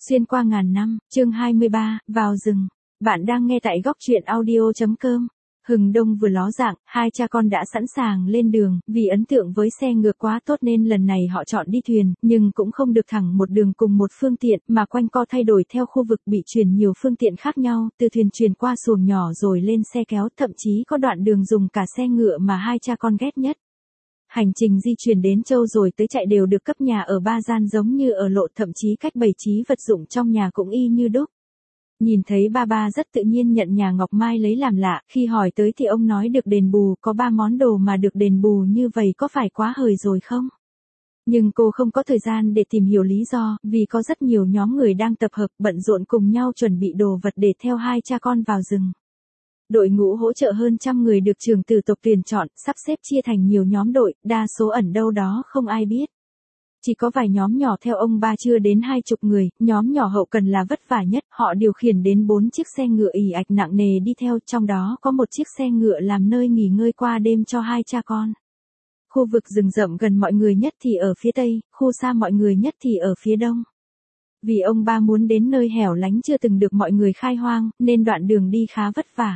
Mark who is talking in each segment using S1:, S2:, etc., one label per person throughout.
S1: Xuyên qua ngàn năm, chương 23, vào rừng. Bạn đang nghe tại góc truyện audio.com. Hừng đông vừa ló dạng, hai cha con đã sẵn sàng lên đường, vì ấn tượng với xe ngựa quá tốt nên lần này họ chọn đi thuyền, nhưng cũng không được thẳng một đường cùng một phương tiện, mà quanh co thay đổi theo khu vực bị chuyển nhiều phương tiện khác nhau, từ thuyền chuyển qua xuồng nhỏ rồi lên xe kéo, thậm chí có đoạn đường dùng cả xe ngựa mà hai cha con ghét nhất. Hành trình di chuyển đến Châu rồi tới chạy đều được cấp nhà ở ba gian giống như ở lộ, thậm chí cách bày trí vật dụng trong nhà cũng y như đúc. Nhìn thấy ba rất tự nhiên nhận nhà Ngọc Mai lấy làm lạ, khi hỏi tới thì ông nói được đền bù, có 3 món đồ mà được đền bù như vậy có phải quá hời rồi không? Nhưng cô không có thời gian để tìm hiểu lý do, vì có rất nhiều nhóm người đang tập hợp, bận rộn cùng nhau chuẩn bị đồ vật để theo hai cha con vào rừng. Đội ngũ hỗ trợ hơn 100 người được trưởng tử tộc tuyển chọn, sắp xếp chia thành nhiều nhóm đội, đa số ẩn đâu đó không ai biết. Chỉ có vài nhóm nhỏ theo ông ba chưa đến 20 người, nhóm nhỏ hậu cần là vất vả nhất, họ điều khiển đến 4 chiếc xe ngựa ì ạch nặng nề đi theo, trong đó có một chiếc xe ngựa làm nơi nghỉ ngơi qua đêm cho hai cha con. Khu vực rừng rậm gần mọi người nhất thì ở phía tây, khu xa mọi người nhất thì ở phía đông. Vì ông ba muốn đến nơi hẻo lánh chưa từng được mọi người khai hoang, nên đoạn đường đi khá vất vả.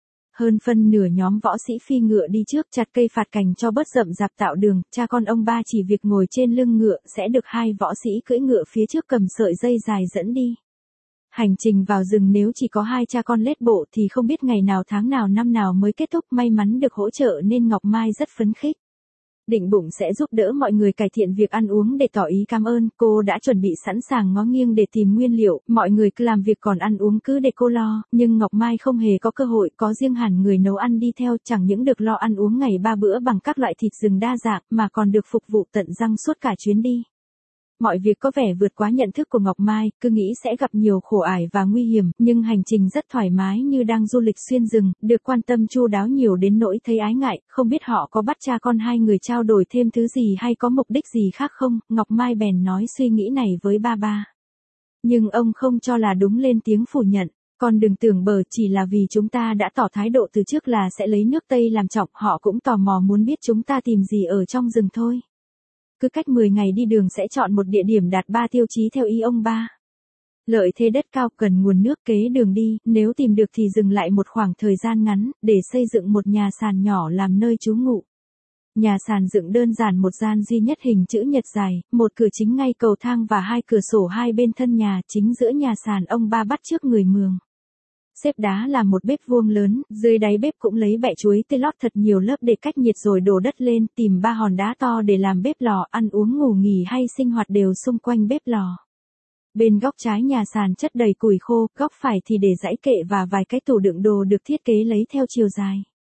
S1: Hơn phân nửa nhóm võ sĩ phi ngựa đi trước chặt cây phạt cành cho bớt rậm rạp tạo đường, cha con ông ba chỉ việc ngồi trên lưng ngựa, sẽ được hai võ sĩ cưỡi ngựa phía trước cầm sợi dây dài dẫn đi. Hành trình vào rừng nếu chỉ có hai cha con lết bộ thì không biết ngày nào tháng nào năm nào mới kết thúc, may mắn được hỗ trợ nên Ngọc Mai rất phấn khích. Định bụng sẽ giúp đỡ mọi người cải thiện việc ăn uống để tỏ ý cảm ơn, cô đã chuẩn bị sẵn sàng ngó nghiêng để tìm nguyên liệu, mọi người cứ làm việc còn ăn uống cứ để cô lo, nhưng Ngọc Mai không hề có cơ hội, có riêng hẳn người nấu ăn đi theo, chẳng những được lo ăn uống ngày 3 bữa bằng các loại thịt rừng đa dạng, mà còn được phục vụ tận răng suốt cả chuyến đi. Mọi việc có vẻ vượt quá nhận thức của Ngọc Mai, cứ nghĩ sẽ gặp nhiều khổ ải và nguy hiểm, nhưng hành trình rất thoải mái như đang du lịch xuyên rừng, được quan tâm chu đáo nhiều đến nỗi thấy ái ngại, không biết họ có bắt cha con hai người trao đổi thêm thứ gì hay có mục đích gì khác không, Ngọc Mai bèn nói suy nghĩ này với ba. Nhưng ông không cho là đúng, lên tiếng phủ nhận. Con đừng tưởng bờ chỉ là vì chúng ta đã tỏ thái độ từ trước là sẽ lấy nước Tây làm trọng, họ cũng tò mò muốn biết chúng ta tìm gì ở trong rừng thôi. Cứ cách 10 ngày đi đường sẽ chọn một địa điểm đạt 3 tiêu chí theo ý ông ba. Lợi thế đất cao, cần nguồn nước kế đường đi, nếu tìm được thì dừng lại một khoảng thời gian ngắn, để xây dựng một nhà sàn nhỏ làm nơi trú ngụ. Nhà sàn dựng đơn giản, một gian duy nhất hình chữ nhật dài, một cửa chính ngay cầu thang và 2 cửa sổ hai bên thân nhà, chính giữa nhà sàn ông ba bắt chước người Mường. Xếp đá làm một bếp vuông lớn, dưới đáy bếp cũng lấy bẹ chuối tươi lót thật nhiều lớp để cách nhiệt rồi đổ đất lên, tìm 3 hòn đá to để làm bếp lò, ăn uống ngủ nghỉ hay sinh hoạt đều xung quanh bếp lò. Bên góc trái nhà sàn chất đầy củi khô, góc phải thì để dãy kệ và vài cái tủ đựng đồ được thiết kế lấy theo chiều dài.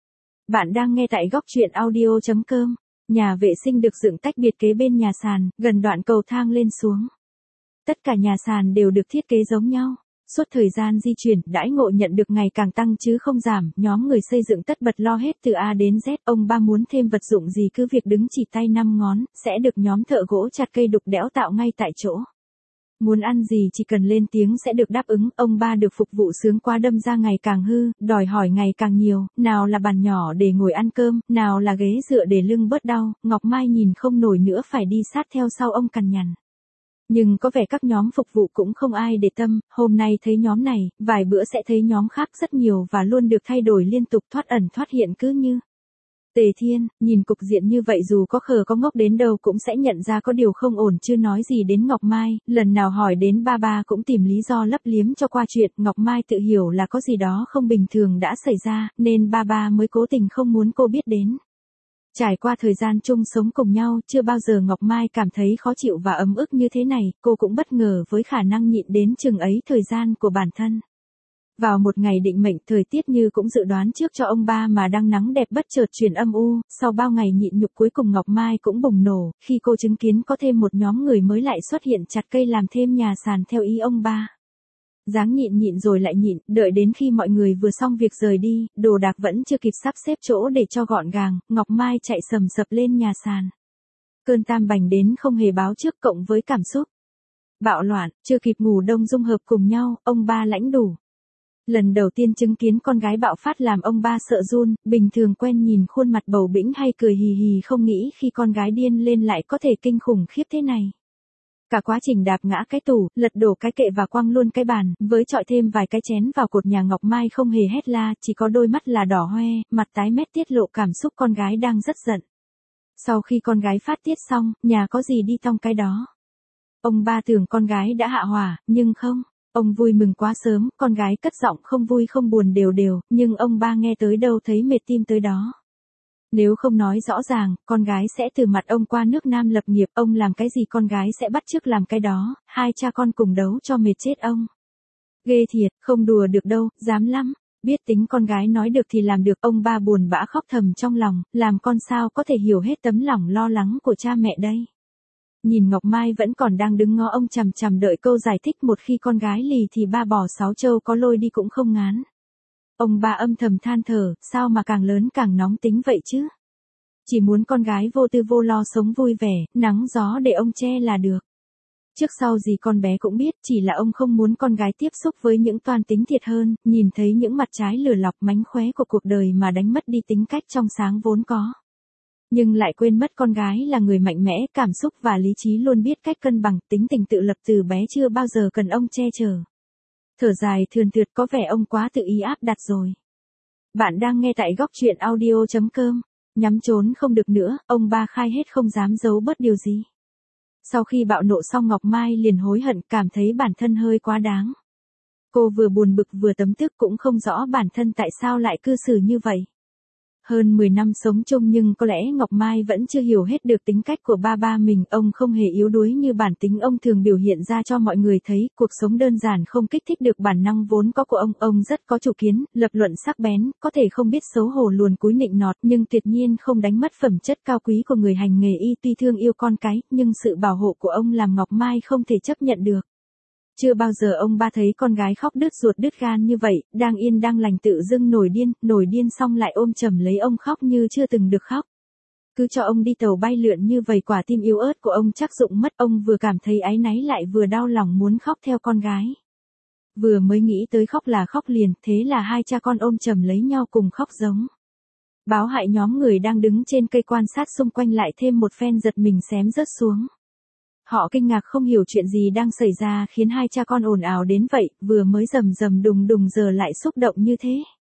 S1: Bạn đang nghe tại góc truyện audio.com. Nhà vệ sinh được dựng tách biệt kế bên nhà sàn, gần đoạn cầu thang lên xuống. Tất cả nhà sàn đều được thiết kế giống nhau. Suốt thời gian di chuyển, đãi ngộ nhận được ngày càng tăng chứ không giảm, nhóm người xây dựng tất bật lo hết từ A đến Z, ông ba muốn thêm vật dụng gì cứ việc đứng chỉ tay 5 ngón, sẽ được nhóm thợ gỗ chặt cây đục đẽo tạo ngay tại chỗ. Muốn ăn gì chỉ cần lên tiếng sẽ được đáp ứng, ông ba được phục vụ sướng quá đâm ra ngày càng hư, đòi hỏi ngày càng nhiều, nào là bàn nhỏ để ngồi ăn cơm, nào là ghế dựa để lưng bớt đau, Ngọc Mai nhìn không nổi nữa phải đi sát theo sau ông cằn nhằn. Nhưng có vẻ các nhóm phục vụ cũng không ai để tâm, hôm nay thấy nhóm này, vài bữa sẽ thấy nhóm khác rất nhiều và luôn được thay đổi liên tục, thoát ẩn thoát hiện cứ như. Tề Thiên, nhìn cục diện như vậy dù có khờ có ngốc đến đâu cũng sẽ nhận ra có điều không ổn, chưa nói gì đến Ngọc Mai, lần nào hỏi đến ba cũng tìm lý do lấp liếm cho qua chuyện, Ngọc Mai tự hiểu là có gì đó không bình thường đã xảy ra, nên ba mới cố tình không muốn cô biết đến. Trải qua thời gian chung sống cùng nhau, chưa bao giờ Ngọc Mai cảm thấy khó chịu và ấm ức như thế này, cô cũng bất ngờ với khả năng nhịn đến chừng ấy thời gian của bản thân. Vào một ngày định mệnh, thời tiết như cũng dự đoán trước cho ông ba mà đang nắng đẹp bất chợt chuyển âm u, sau bao ngày nhịn nhục cuối cùng Ngọc Mai cũng bùng nổ, khi cô chứng kiến có thêm một nhóm người mới lại xuất hiện chặt cây làm thêm nhà sàn theo ý ông ba. Dáng nhịn rồi lại nhịn, đợi đến khi mọi người vừa xong việc rời đi, đồ đạc vẫn chưa kịp sắp xếp chỗ để cho gọn gàng, Ngọc Mai chạy sầm sập lên nhà sàn. Cơn tam bành đến không hề báo trước cộng với cảm xúc bạo loạn, chưa kịp ngủ đông dung hợp cùng nhau, ông ba lãnh đủ. Lần đầu tiên chứng kiến con gái bạo phát làm ông ba sợ run, bình thường quen nhìn khuôn mặt bầu bĩnh hay cười hì hì không nghĩ khi con gái điên lên lại có thể kinh khủng khiếp thế này. Cả quá trình đạp ngã cái tủ, lật đổ cái kệ và quăng luôn cái bàn, với chọi thêm vài cái chén vào cột nhà Ngọc Mai không hề hét la, chỉ có đôi mắt là đỏ hoe, mặt tái mét tiết lộ cảm xúc con gái đang rất giận. Sau khi con gái phát tiết xong, nhà có gì đi tong cái đó. Ông ba tưởng con gái đã hạ hỏa, nhưng không. Ông vui mừng quá sớm, con gái cất giọng không vui không buồn đều đều, nhưng ông ba nghe tới đâu thấy mệt tim tới đó. Nếu không nói rõ ràng, con gái sẽ từ mặt ông qua nước Nam lập nghiệp, ông làm cái gì con gái sẽ bắt chước làm cái đó, hai cha con cùng đấu cho mệt chết ông. Ghê thiệt, không đùa được đâu, dám lắm. Biết tính con gái nói được thì làm được, ông ba buồn bã khóc thầm trong lòng, làm con sao có thể hiểu hết tấm lòng lo lắng của cha mẹ đây. Nhìn Ngọc Mai vẫn còn đang đứng ngó ông chằm chằm đợi câu giải thích, một khi con gái lì thì ba bò sáu trâu có lôi đi cũng không ngán. Ông ba âm thầm than thở, sao mà càng lớn càng nóng tính vậy chứ? Chỉ muốn con gái vô tư vô lo sống vui vẻ, nắng gió để ông che là được. Trước sau gì con bé cũng biết, chỉ là ông không muốn con gái tiếp xúc với những toan tính thiệt hơn, nhìn thấy những mặt trái lừa lọc mánh khóe của cuộc đời mà đánh mất đi tính cách trong sáng vốn có. Nhưng lại quên mất con gái là người mạnh mẽ, cảm xúc và lý trí luôn biết cách cân bằng, tính tình tự lập từ bé chưa bao giờ cần ông che chở. Thở dài thườn thượt, có vẻ ông quá tự ý áp đặt rồi. Bạn đang nghe tại góc truyện audio.com. Nhắm trốn không được nữa, ông ba khai hết không dám giấu bớt điều gì. Sau khi bạo nộ xong Ngọc Mai liền hối hận, cảm thấy bản thân hơi quá đáng. Cô vừa buồn bực vừa tấm tức, cũng không rõ bản thân tại sao lại cư xử như vậy. Hơn 10 năm sống chung nhưng có lẽ Ngọc Mai vẫn chưa hiểu hết được tính cách của ba mình. Ông không hề yếu đuối như bản tính ông thường biểu hiện ra cho mọi người thấy. Cuộc sống đơn giản không kích thích được bản năng vốn có của ông. Ông rất có chủ kiến, lập luận sắc bén, có thể không biết xấu hổ luồn cúi nịnh nọt, nhưng tuyệt nhiên không đánh mất phẩm chất cao quý của người hành nghề y. Tuy thương yêu con cái, nhưng sự bảo hộ của ông làm Ngọc Mai không thể chấp nhận được. Chưa bao giờ ông ba thấy con gái khóc đứt ruột đứt gan như vậy, đang yên đang lành tự dưng nổi điên xong lại ôm chầm lấy ông khóc như chưa từng được khóc. Cứ cho ông đi tàu bay lượn như vậy, quả tim yếu ớt của ông chắc rụng mất. Ông vừa cảm thấy áy náy lại vừa đau lòng muốn khóc theo con gái. Vừa mới nghĩ tới khóc là khóc liền, thế là hai cha con ôm chầm lấy nhau cùng khóc giống. Báo hại nhóm người đang đứng trên cây quan sát xung quanh lại thêm một phen giật mình xém rớt xuống. Họ kinh ngạc không hiểu chuyện gì đang xảy ra khiến hai cha con ồn ào đến vậy, vừa mới rầm rầm đùng đùng giờ lại xúc động như thế.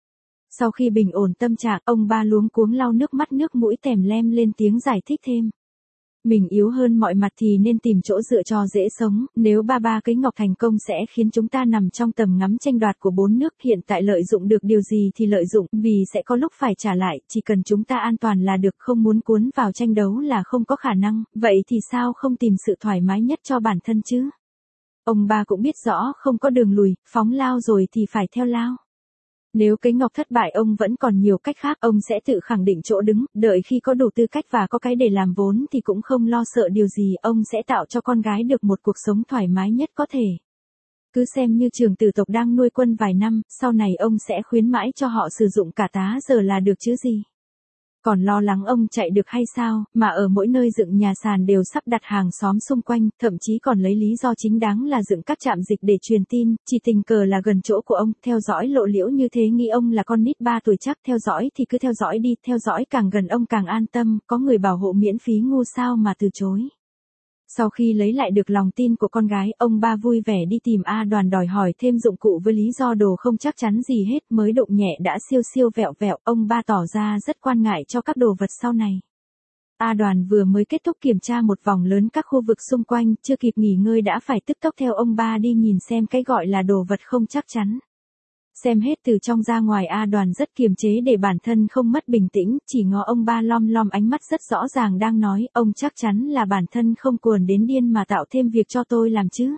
S1: Sau khi bình ổn tâm trạng, ông ba luống cuống lau nước mắt nước mũi tèm lem lên tiếng giải thích thêm. Mình yếu hơn mọi mặt thì nên tìm chỗ dựa cho dễ sống, nếu ba cái ngọc thành công sẽ khiến chúng ta nằm trong tầm ngắm tranh đoạt của bốn nước. Hiện tại lợi dụng được điều gì thì lợi dụng, vì sẽ có lúc phải trả lại, chỉ cần chúng ta an toàn là được, không muốn cuốn vào tranh đấu là không có khả năng, vậy thì sao không tìm sự thoải mái nhất cho bản thân chứ? Ông ba cũng biết rõ không có đường lùi, phóng lao rồi thì phải theo lao. Nếu cái ngọc thất bại ông vẫn còn nhiều cách khác, ông sẽ tự khẳng định chỗ đứng, đợi khi có đủ tư cách và có cái để làm vốn thì cũng không lo sợ điều gì, ông sẽ tạo cho con gái được một cuộc sống thoải mái nhất có thể. Cứ xem như Trường Tử tộc đang nuôi quân vài năm, sau này ông sẽ khuyến mãi cho họ sử dụng cả tá giờ là được chứ gì. Còn lo lắng ông chạy được hay sao, mà ở mỗi nơi dựng nhà sàn đều sắp đặt hàng xóm xung quanh, thậm chí còn lấy lý do chính đáng là dựng các trạm dịch để truyền tin, chỉ tình cờ là gần chỗ của ông, theo dõi lộ liễu như thế nghĩ ông là con nít 3 tuổi chắc, theo dõi thì cứ theo dõi đi, theo dõi càng gần ông càng an tâm, có người bảo hộ miễn phí ngu sao mà từ chối. Sau khi lấy lại được lòng tin của con gái, ông ba vui vẻ đi tìm A Đoàn đòi hỏi thêm dụng cụ với lý do đồ không chắc chắn gì hết, mới đụng nhẹ đã siêu vẹo, ông ba tỏ ra rất quan ngại cho các đồ vật sau này. A Đoàn vừa mới kết thúc kiểm tra một vòng lớn các khu vực xung quanh, chưa kịp nghỉ ngơi đã phải tức tốc theo ông ba đi nhìn xem cái gọi là đồ vật không chắc chắn. Xem hết từ trong ra ngoài, A Đoàn rất kiềm chế để bản thân không mất bình tĩnh, chỉ ngó ông ba lom ánh mắt rất rõ ràng đang nói, ông chắc chắn là bản thân không cuồng đến điên mà tạo thêm việc cho tôi làm chứ.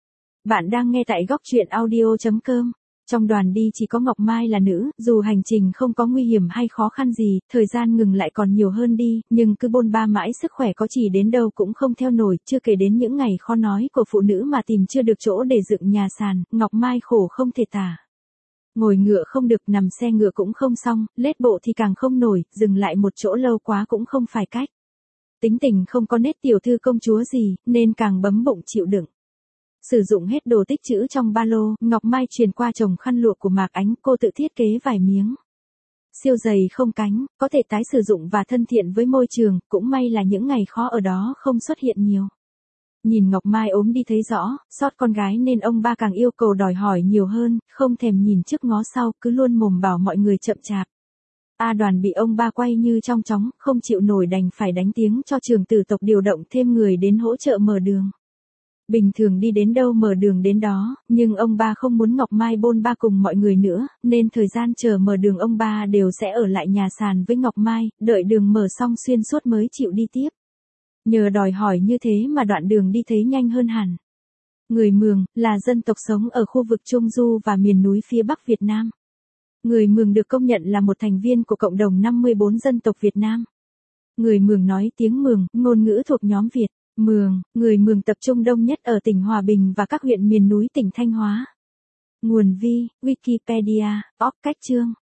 S1: Bạn đang nghe tại góc truyện audio.com. Trong đoàn đi chỉ có Ngọc Mai là nữ, dù hành trình không có nguy hiểm hay khó khăn gì, thời gian ngừng lại còn nhiều hơn đi, nhưng cứ bôn ba mãi sức khỏe có chỉ đến đâu cũng không theo nổi, chưa kể đến những ngày khó nói của phụ nữ mà tìm chưa được chỗ để dựng nhà sàn, Ngọc Mai khổ không thể tả. Ngồi ngựa không được, nằm xe ngựa cũng không xong, lết bộ thì càng không nổi, dừng lại một chỗ lâu quá cũng không phải cách. Tính tình không có nết tiểu thư công chúa gì, nên càng bấm bụng chịu đựng. Sử dụng hết đồ tích trữ trong ba lô, Ngọc Mai truyền qua chồng khăn lụa của Mạc Ánh, cô tự thiết kế vài miếng. Siêu dày không cánh, có thể tái sử dụng và thân thiện với môi trường, cũng may là những ngày khó ở đó không xuất hiện nhiều. Nhìn Ngọc Mai ốm đi thấy rõ, xót con gái nên ông ba càng yêu cầu đòi hỏi nhiều hơn, không thèm nhìn trước ngó sau, cứ luôn mồm bảo mọi người chậm chạp. A Đoàn bị ông ba quay như trong chóng, không chịu nổi đành phải đánh tiếng cho trưởng tử tộc điều động thêm người đến hỗ trợ mở đường. Bình thường đi đến đâu mở đường đến đó, nhưng ông ba không muốn Ngọc Mai bôn ba cùng mọi người nữa, nên thời gian chờ mở đường ông ba đều sẽ ở lại nhà sàn với Ngọc Mai, đợi đường mở xong xuyên suốt mới chịu đi tiếp. Nhờ đòi hỏi như thế mà đoạn đường đi thấy nhanh hơn hẳn. Người Mường là dân tộc sống ở khu vực Trung Du và miền núi phía Bắc Việt Nam. Người Mường được công nhận là một thành viên của cộng đồng 54 dân tộc Việt Nam. Người Mường nói tiếng Mường, ngôn ngữ thuộc nhóm Việt. Mường, người Mường tập trung đông nhất ở tỉnh Hòa Bình và các huyện miền núi tỉnh Thanh Hóa. Nguồn Wikipedia, cách chương.